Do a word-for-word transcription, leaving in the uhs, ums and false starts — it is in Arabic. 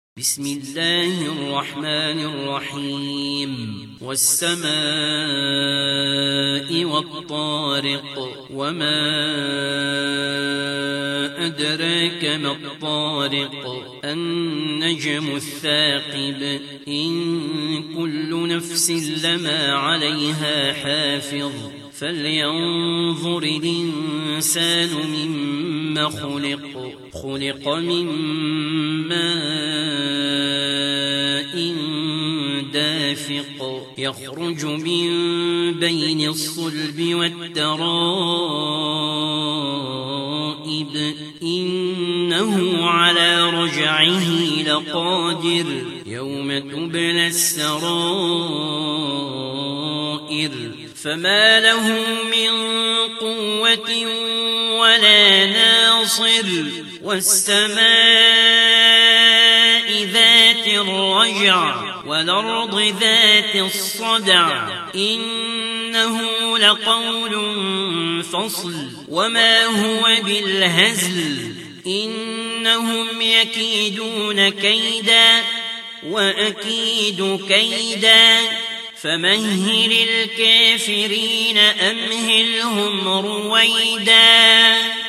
بسم الله الرحمن الرحيم والسماء والطارق وما أدراك ما الطارق النجم الثاقب إن كل نفس لما عليها حافظ فلينظر الإنسان مما خلق خلق من ماء دافق يخرج من بين الصلب والترائب إنه على رجعه لقادر يوم تبلى السرائر فما له من قوة ولا ناصر والسماء ذات الرجع والأرض ذات الصدع إنه لقول فصل وما هو بالهزل إنهم يكيدون كيدا وأكيد كيدا فمهل الكافرين أمهلهم رويدا.